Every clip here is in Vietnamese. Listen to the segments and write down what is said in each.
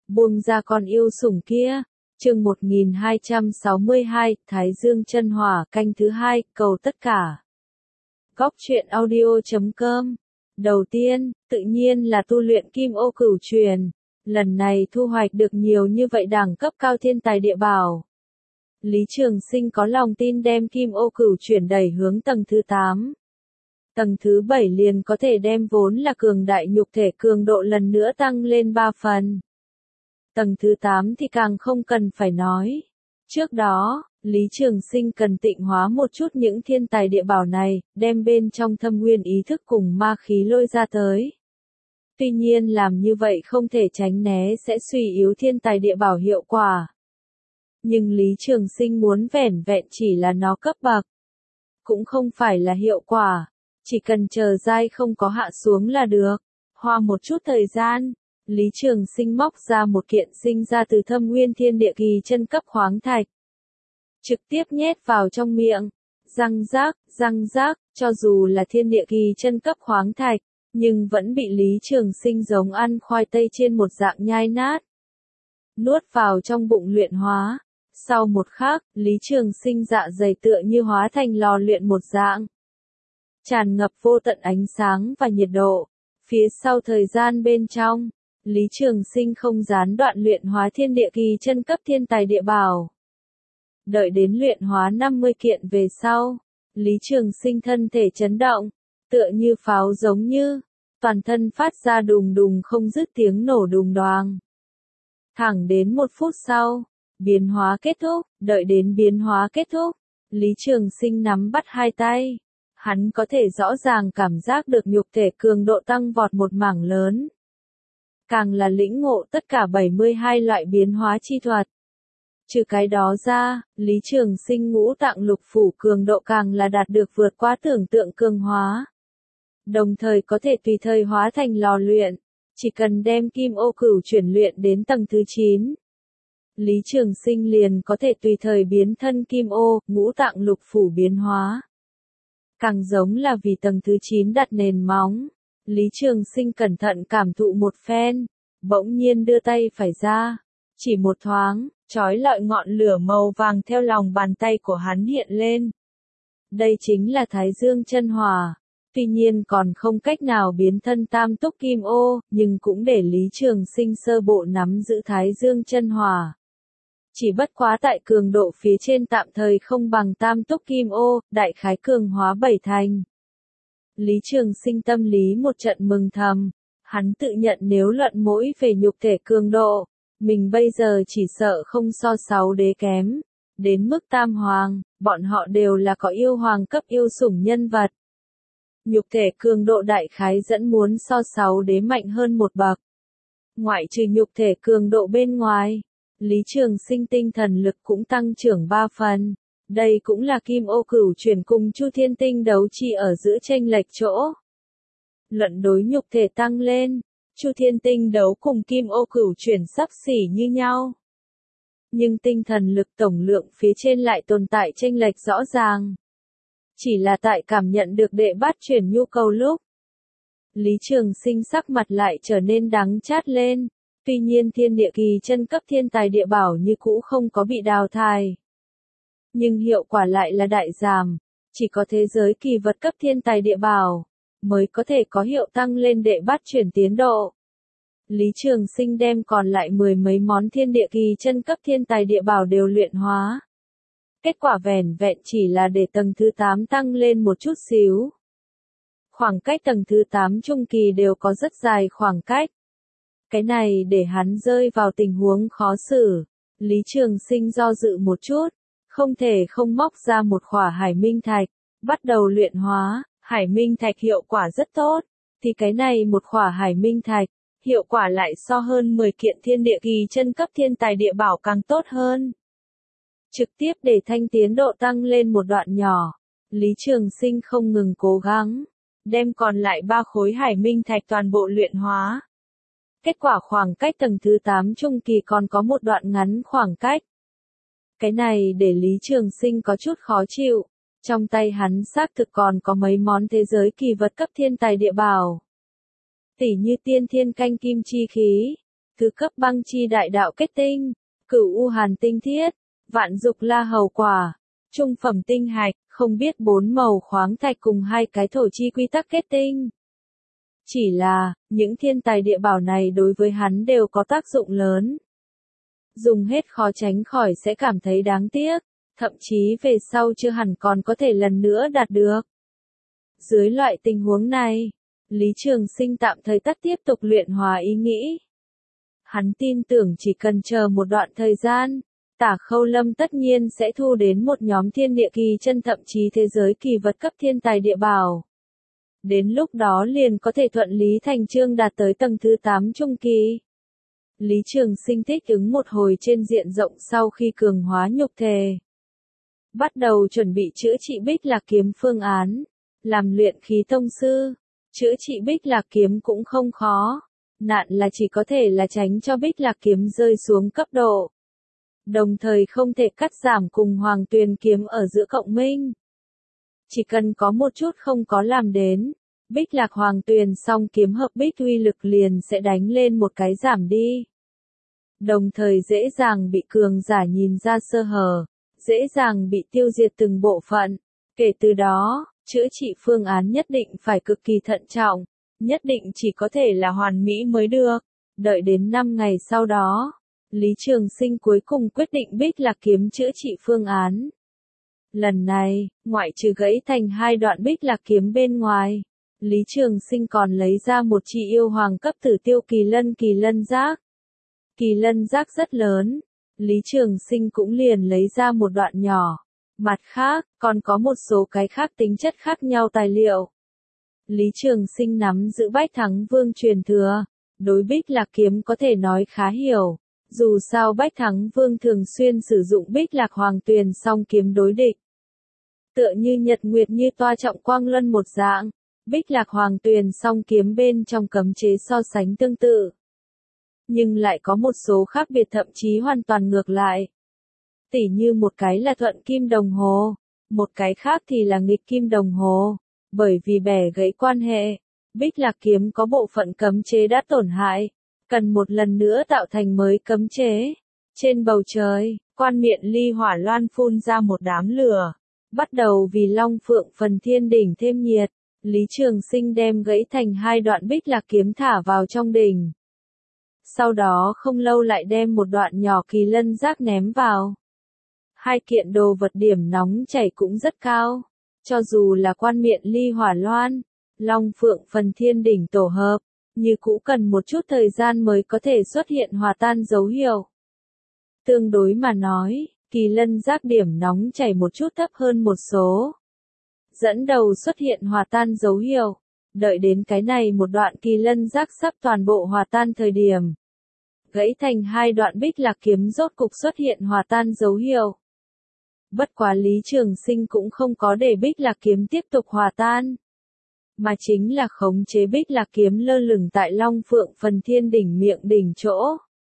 Buông ra con yêu sủng kia. Chương 1262, Thái Dương chân hỏa, canh thứ 2, cầu tất cả. Góc truyện audio.com. Đầu tiên, tự nhiên là tu luyện Kim Ô Cửu Truyền. Lần này thu hoạch được nhiều như vậy đẳng cấp cao thiên tài địa bảo. Lý Trường Sinh có lòng tin đem Kim Ô Cửu Truyền đẩy hướng tầng thứ 8. Tầng thứ 7 liền có thể đem vốn là cường đại nhục thể cường độ lần nữa tăng lên 3 phần. Tầng thứ 8 thì càng không cần phải nói. Trước đó, Lý Trường Sinh cần tịnh hóa một chút những thiên tài địa bảo này, đem bên trong thâm nguyên ý thức cùng ma khí lôi ra tới. Tuy nhiên làm như vậy không thể tránh né sẽ suy yếu thiên tài địa bảo hiệu quả. Nhưng Lý Trường Sinh muốn vẻn vẹn chỉ là nó cấp bậc. Cũng không phải là hiệu quả. Chỉ cần chờ giai không có hạ xuống là được. Hoa một chút thời gian. Lý Trường Sinh móc ra một kiện sinh ra từ thâm nguyên thiên địa kỳ chân cấp khoáng thạch. Trực tiếp nhét vào trong miệng. Răng rác, cho dù là thiên địa kỳ chân cấp khoáng thạch, nhưng vẫn bị Lý Trường Sinh giống ăn khoai tây trên một dạng nhai nát. Nuốt vào trong bụng luyện hóa. Sau một khắc, Lý Trường Sinh dạ dày tựa như hóa thành lò luyện một dạng. Tràn ngập vô tận ánh sáng và nhiệt độ. Phía sau thời gian bên trong, Lý Trường Sinh không gián đoạn luyện hóa thiên địa kỳ chân cấp thiên tài địa bảo. Đợi đến luyện hóa 50 kiện về sau, Lý Trường Sinh thân thể chấn động, tựa như pháo giống như, toàn thân phát ra đùng đùng không dứt tiếng nổ đùng đoàng. Thẳng đến 1 phút sau, biến hóa kết thúc, đợi đến biến hóa kết thúc, Lý Trường Sinh nắm bắt hai tay. Hắn có thể rõ ràng cảm giác được nhục thể cường độ tăng vọt một mảng lớn. Càng là lĩnh ngộ tất cả 72 loại biến hóa chi thuật. Trừ cái đó ra, Lý Trường Sinh ngũ tạng lục phủ cường độ càng là đạt được vượt qua tưởng tượng cường hóa. Đồng thời có thể tùy thời hóa thành lò luyện, chỉ cần đem Kim Ô Cửu chuyển luyện đến tầng thứ 9. Lý Trường Sinh liền có thể tùy thời biến thân Kim Ô, ngũ tạng lục phủ biến hóa. Càng giống là vì tầng thứ 9 đặt nền móng. Lý Trường Sinh cẩn thận cảm thụ một phen, bỗng nhiên đưa tay phải ra. Chỉ một thoáng, chói lọi ngọn lửa màu vàng theo lòng bàn tay của hắn hiện lên. Đây chính là Thái Dương chân hỏa. Tuy nhiên còn không cách nào biến thân tam túc kim ô, nhưng cũng để Lý Trường Sinh sơ bộ nắm giữ Thái Dương chân hỏa. Chỉ bất quá tại cường độ phía trên tạm thời không bằng tam túc kim ô, đại khái cường hóa 7 thành. Lý Trường Sinh tâm lý một trận mừng thầm. Hắn tự nhận nếu luận mỗi về nhục thể cường độ, mình bây giờ chỉ sợ không so 6 đế kém. Đến mức tam hoàng, bọn họ đều là có yêu hoàng cấp yêu sủng nhân vật. Nhục thể cường độ đại khái dẫn muốn so 6 đế mạnh hơn một bậc. Ngoại trừ nhục thể cường độ bên ngoài, Lý Trường Sinh tinh thần lực cũng tăng trưởng 3 phần. Đây cũng là Kim Ô Cửu Chuyển cùng Chu Thiên Tinh đấu chi ở giữa chênh lệch chỗ. Luận đối nhục thể tăng lên, Chu Thiên Tinh đấu cùng Kim Ô Cửu Chuyển xấp xỉ như nhau. Nhưng tinh thần lực tổng lượng phía trên lại tồn tại chênh lệch rõ ràng. Chỉ là tại cảm nhận được đệ bát chuyển nhu cầu lúc, Lý Trường Sinh sắc mặt lại trở nên đắng chát lên. Tuy nhiên thiên địa kỳ chân cấp thiên tài địa bảo như cũ không có bị đào thải. Nhưng hiệu quả lại là đại giảm. Chỉ có thế giới kỳ vật cấp thiên tài địa bảo mới có thể có hiệu tăng lên đệ bát chuyển tiến độ. Lý Trường Sinh đem còn lại 10 mấy món thiên địa kỳ chân cấp thiên tài địa bảo đều luyện hóa. Kết quả vẻn vẹn chỉ là để tầng thứ 8 tăng lên một chút xíu. Khoảng cách tầng thứ 8 trung kỳ đều có rất dài khoảng cách. Cái này để hắn rơi vào tình huống khó xử. Lý Trường Sinh do dự một chút, không thể không móc ra một khỏa hải minh thạch, bắt đầu luyện hóa. Hải minh thạch hiệu quả rất tốt, thì cái này một khỏa hải minh thạch, hiệu quả lại so hơn 10 kiện thiên địa kỳ chân cấp thiên tài địa bảo càng tốt hơn. Trực tiếp để thanh tiến độ tăng lên một đoạn nhỏ, Lý Trường Sinh không ngừng cố gắng, đem còn lại 3 khối hải minh thạch toàn bộ luyện hóa. Kết quả khoảng cách tầng thứ 8 trung kỳ còn có một đoạn ngắn khoảng cách. Cái này để Lý Trường Sinh có chút khó chịu. Trong tay hắn xác thực còn có mấy món thế giới kỳ vật cấp thiên tài địa bảo. Tỉ như tiên thiên canh kim chi khí, tứ cấp băng chi đại đạo kết tinh, cửu u hàn tinh thiết, vạn dục la hầu quả, trung phẩm tinh hạch, không biết 4 màu khoáng thạch cùng 2 cái thổ chi quy tắc kết tinh. Chỉ là, những thiên tài địa bảo này đối với hắn đều có tác dụng lớn. Dùng hết khó tránh khỏi sẽ cảm thấy đáng tiếc, thậm chí về sau chưa hẳn còn có thể lần nữa đạt được. Dưới loại tình huống này, Lý Trường Sinh tạm thời tắt tiếp tục luyện hóa ý nghĩ. Hắn tin tưởng chỉ cần chờ một đoạn thời gian, Tả Khâu Lâm tất nhiên sẽ thu đến một nhóm thiên địa kỳ chân thậm chí thế giới kỳ vật cấp thiên tài địa bảo. Đến lúc đó liền có thể thuận lý thành chương đạt tới tầng thứ 8 trung kỳ. Lý Trường Sinh thích ứng một hồi trên diện rộng sau khi cường hóa nhục thể. Bắt đầu chuẩn bị chữa trị Bích Lạc kiếm phương án, làm luyện khí tông sư. Chữa trị Bích Lạc kiếm cũng không khó, nạn là chỉ có thể là tránh cho Bích Lạc kiếm rơi xuống cấp độ. Đồng thời không thể cắt giảm cùng Hoàng Tuyền kiếm ở giữa cộng minh. Chỉ cần có một chút không có làm đến, Bích Lạc Hoàng Tuyền song kiếm hợp bích uy lực liền sẽ đánh lên một cái giảm đi. Đồng thời dễ dàng bị cường giả nhìn ra sơ hở, dễ dàng bị tiêu diệt từng bộ phận. Kể từ đó, chữa trị phương án nhất định phải cực kỳ thận trọng, nhất định chỉ có thể là hoàn mỹ mới được. Đợi đến 5 ngày sau đó, Lý Trường Sinh cuối cùng quyết định Bích Lạc kiếm chữa trị phương án. Lần này, ngoại trừ gãy thành 2 đoạn Bích Lạc kiếm bên ngoài, Lý Trường Sinh còn lấy ra một chi yêu hoàng cấp tử tiêu kỳ lân giác. Kỳ lân giác rất lớn, Lý Trường Sinh cũng liền lấy ra một đoạn nhỏ. Mặt khác, còn có một số cái khác tính chất khác nhau tài liệu. Lý Trường Sinh nắm giữ Bách Thắng Vương truyền thừa, đối Bích Lạc kiếm có thể nói khá hiểu. Dù sao Bách Thắng Vương thường xuyên sử dụng Bích Lạc Hoàng Tuyền song kiếm đối địch. Tựa như nhật nguyệt như toa trọng quang luân một dạng, Bích Lạc Hoàng Tuyền song kiếm bên trong cấm chế so sánh tương tự. Nhưng lại có một số khác biệt thậm chí hoàn toàn ngược lại. Tỉ như một cái là thuận kim đồng hồ, một cái khác thì là nghịch kim đồng hồ. Bởi vì bẻ gãy quan hệ, Bích Lạc kiếm có bộ phận cấm chế đã tổn hại, cần một lần nữa tạo thành mới cấm chế. Trên bầu trời, Quan Miện Ly hỏa loan phun ra một đám lửa. Bắt đầu vì Long Phượng Phần Thiên đỉnh thêm nhiệt, Lý Trường Sinh đem gãy thành 2 đoạn Bích Lạc kiếm thả vào trong đỉnh. Sau đó không lâu lại đem một đoạn nhỏ kỳ lân giác ném vào. 2 kiện đồ vật điểm nóng chảy cũng rất cao. Cho dù là Quan Miện Ly hỏa loan, Long Phượng Phần Thiên đỉnh tổ hợp, như cũ cần một chút thời gian mới có thể xuất hiện hòa tan dấu hiệu. Tương đối mà nói, kỳ lân giác điểm nóng chảy một chút thấp hơn một số. Dẫn đầu xuất hiện hòa tan dấu hiệu. Đợi đến cái này một đoạn kỳ lân giác sắp toàn bộ hòa tan thời điểm. Gãy thành 2 đoạn Bích Lạc kiếm rốt cục xuất hiện hòa tan dấu hiệu. Bất quá Lý Trường Sinh cũng không có để Bích Lạc kiếm tiếp tục hòa tan, mà chính là khống chế Bích Lạc kiếm lơ lửng tại Long Phượng Phần Thiên đỉnh miệng đỉnh chỗ.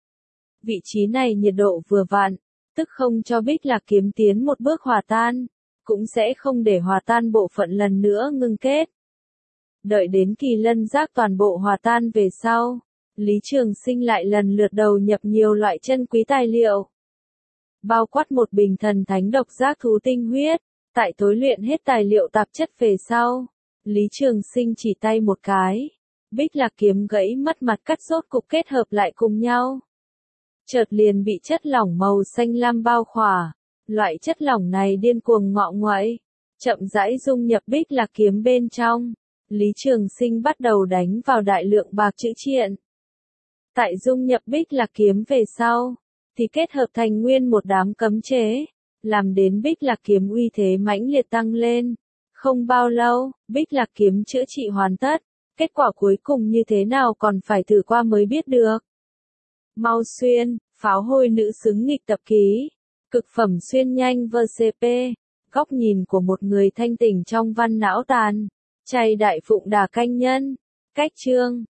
Vị trí này nhiệt độ vừa vặn, tức không cho Bích Lạc kiếm tiến một bước hòa tan, cũng sẽ không để hòa tan bộ phận lần nữa ngưng kết. Đợi đến kỳ lân giác toàn bộ hòa tan về sau, Lý Trường Sinh lại lần lượt đầu nhập nhiều loại chân quý tài liệu. Bao quát một bình thần thánh độc giác thú tinh huyết, tại tối luyện hết tài liệu tạp chất về sau. Lý Trường Sinh chỉ tay một cái, Bích Lạc kiếm gãy mất mặt cắt rốt cục kết hợp lại cùng nhau. Chợt liền bị chất lỏng màu xanh lam bao khỏa, loại chất lỏng này điên cuồng ngọ nguậy, chậm rãi dung nhập Bích Lạc kiếm bên trong. Lý Trường Sinh bắt đầu đánh vào đại lượng bạc chữ triện. Tại dung nhập Bích Lạc kiếm về sau, thì kết hợp thành nguyên một đám cấm chế, làm đến Bích Lạc kiếm uy thế mãnh liệt tăng lên. Không bao lâu, Bích Lạc kiếm chữa trị hoàn tất, kết quả cuối cùng như thế nào còn phải thử qua mới biết được. Mau xuyên, pháo hôi nữ xứng nghịch tập ký, cực phẩm xuyên nhanh VCP, góc nhìn của một người thanh tỉnh trong văn não tàn, chay đại phụng đà canh nhân, cách chương.